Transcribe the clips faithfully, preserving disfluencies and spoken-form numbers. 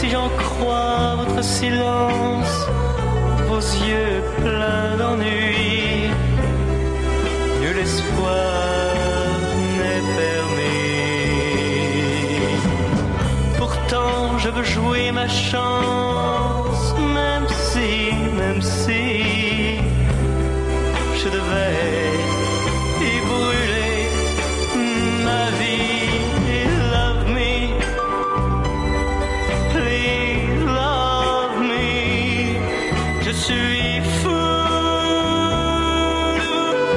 si j'en crois votre silence, vos yeux pleins d'ennui, nul espoir n'est permis. Pourtant je veux jouer ma chance, même si, même si je devais y brûler ma vie. Love me, please love me. Je suis fou de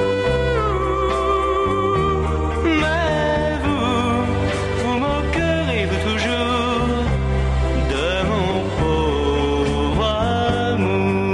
vous, mais vous, vous moquerez-vous toujours de mon pauvre amour.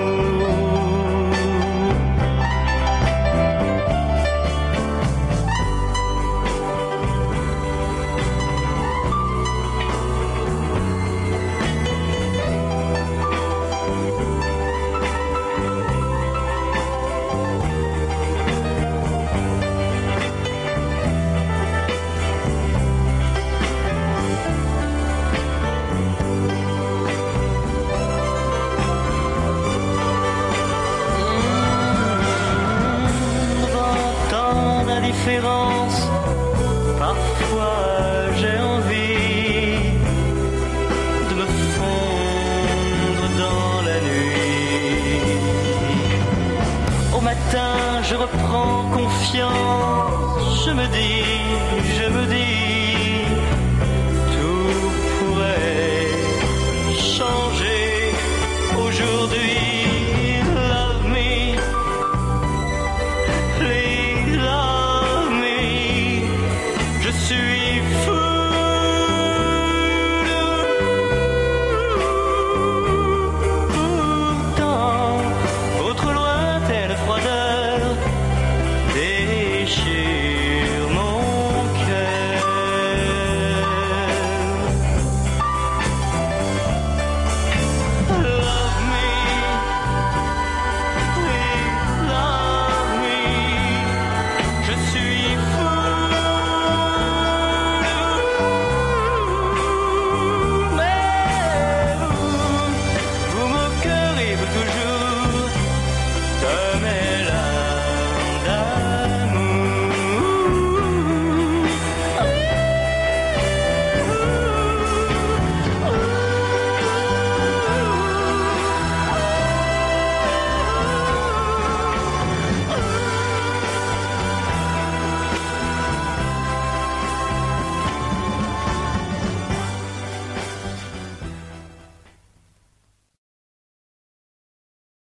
Parfois j'ai envie de me fondre dans la nuit. Au matin je reprends confiance, je me dis, je me dis, tout pourrait changer aujourd'hui. Love me, please love me. Je suis fou.